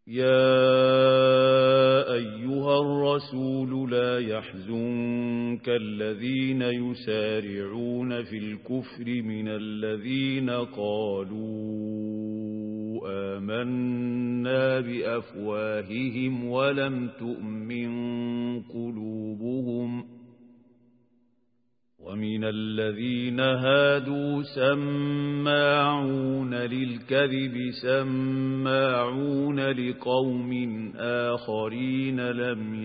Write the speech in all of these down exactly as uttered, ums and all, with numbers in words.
يا أيها الرسول لا يحزنك الذين يسارعون في الكفر من الذين قالوا آمنا بأفواههم ولم تؤمن قلوبهم ومن الذين هادوا سماعون للكذب سماعون لقوم آخرين لم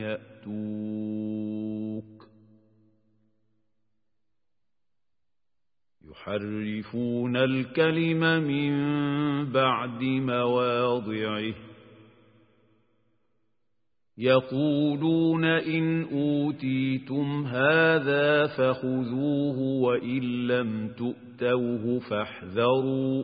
يأتوك يحرفون الكلم من بعد مواضعه يقولون إن أوتيتم هذا فخذوه وإن لم تؤتوه فاحذروا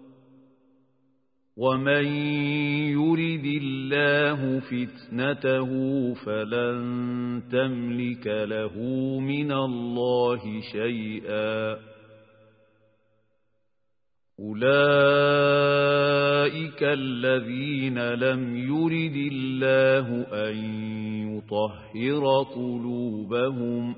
ومن يرد الله فتنته فلن تملك له من الله شيئا أولئك الذين لم يرد الله أن يطهر قلوبهم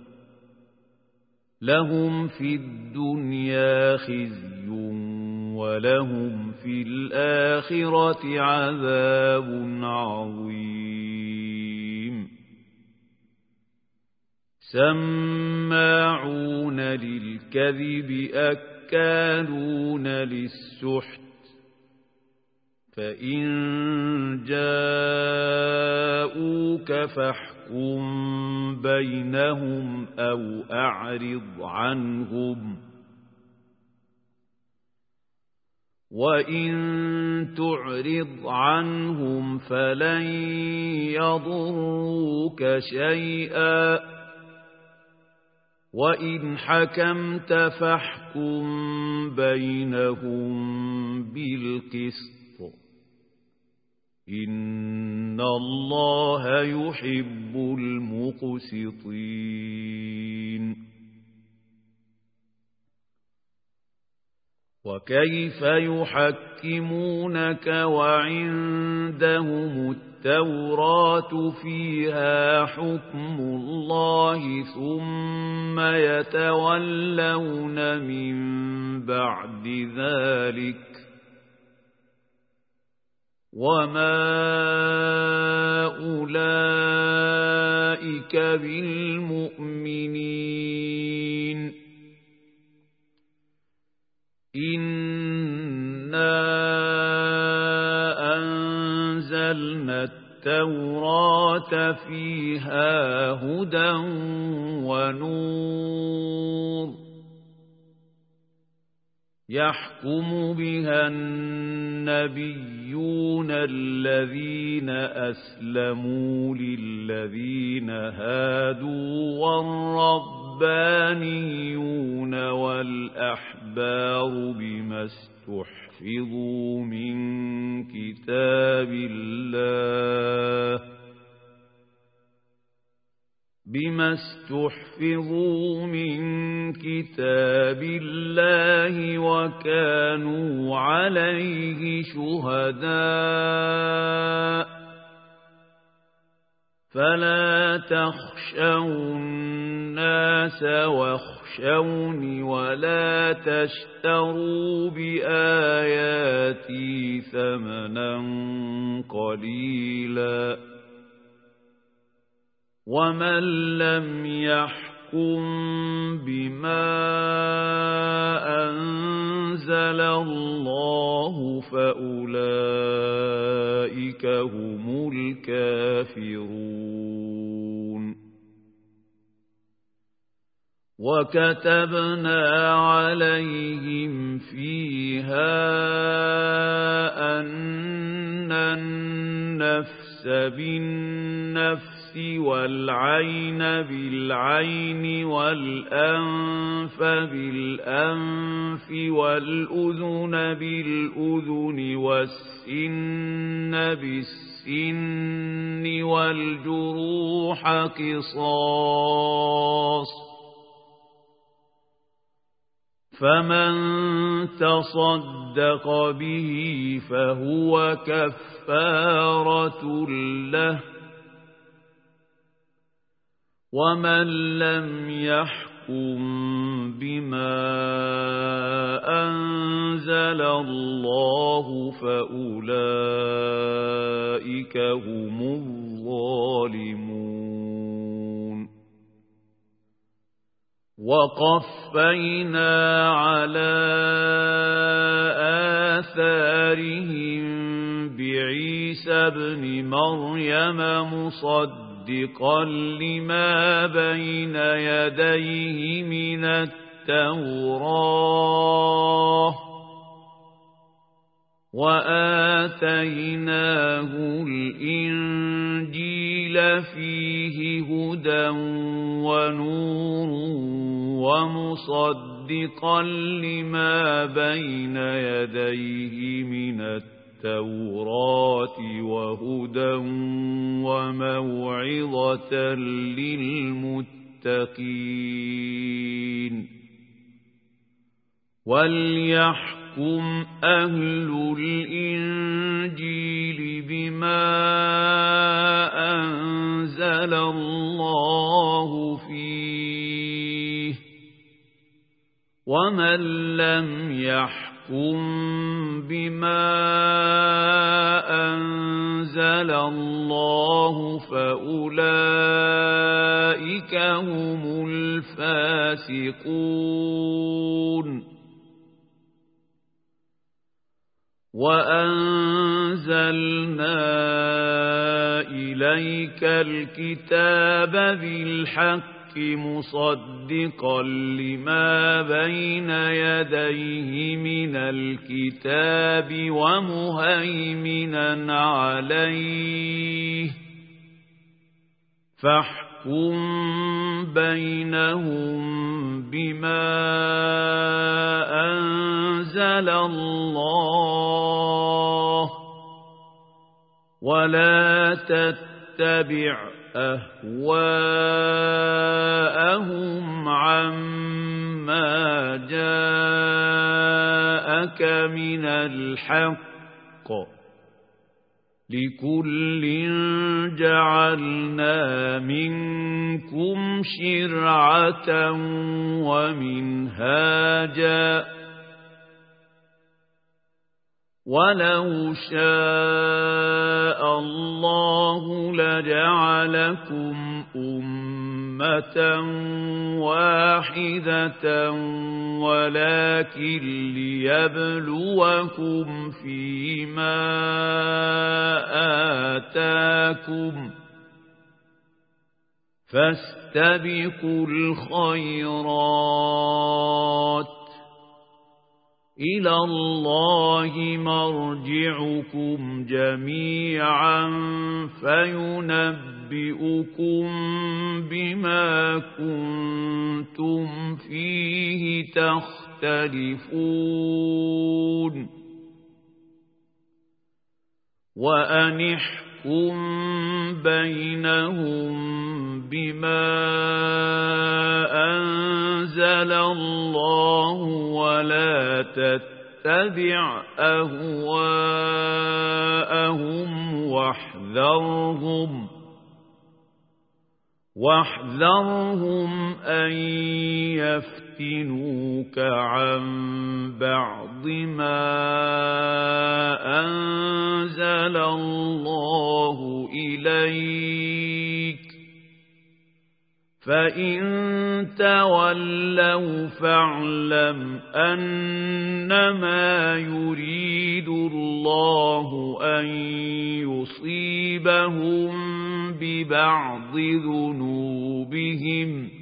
لهم في الدنيا خزي ولهم في الآخرة عذاب عظيم سماعون للكذب أكثر كانون للسحت فإن جاءوك فاحكم بينهم أو أعرض عنهم وإن تعرض عنهم فلن يضروك شيئا وإن حكمت فاحكم بينهم بالقسط إن الله يحب المقسطين وكيف يحكمونك وعندهم التوراة فيها حكم الله ثم يتولون من بعد ذلك وما أولئك بالمؤمنين إنا أنزلنا التوراة فيها هدى ونور يحكم بها النبيون الذين أسلموا للذين هادوا والربانيون والأحبار بما استحفظوا من كتاب الله بما استحفظوا من كتاب الله وكانوا عليه شهداء فلا تخشوا الناس واخشوني ولا تشتروا بآياتي ثمنا قليلا ومن لم يحكم بما أنزل الله فأولئك هم الكافرون وكتبنا عليهم فيها أن النفس بالنفس والعين بالعين والأنف بالأنف والأذن بالأذن والسن بالسن والجروح قصاص فمن تصدق به فهو كفارة له ومن لم يحكم بما أنزل الله فأولئك هم الظالمون وقفينا على آثارهم بعيسى ابن مريم مصدقا لما بين يديه من التوراة وآتيناه الإنجيل فيه هدى ونور ومصدقا لما بين يديه من التوراة وهدى وموعظة للمتقين وليحكم أهل الإنجيل بما أنزل الله فيه ومن لم يحكم بما أنزل الله فأولئك هم الفاسقون وأنزلنا إليك الكتاب بالحق مصدقا لما بين يديه من الكتاب ومهيمنا عليه فاحكم بينهم بما أنزل الله ولا تتبع أهواءهم عما جاءك من الحق لكل جعلنا منكم شرعة ومنهاجا ولو شاء الله لجعلكم أمة واحدة ولكن ليبلوكم فيما آتاكم فاستبقوا الخيرات إلى الله مرجعكم جميعا فينبئكم بما كنتم فيه تختلفون وأن احكم بينهم بما أنزل الله ولا تتبع أهواءهم واحذرهم واحذرهم أن يفتنوك عن بعض ما أنزل الله إليك فإن تولوا فاعلم أنما يريد الله أن يصيبهم ببعض ذنوبهم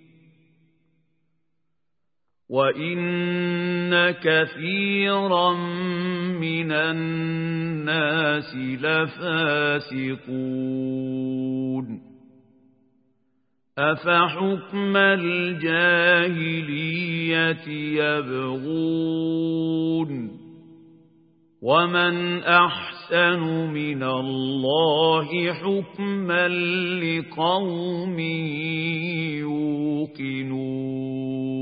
وإن كثيرا من الناس لفاسقون أفحكم الجاهلية يبغون ومن أحسن من الله حكما لقوم يوقنون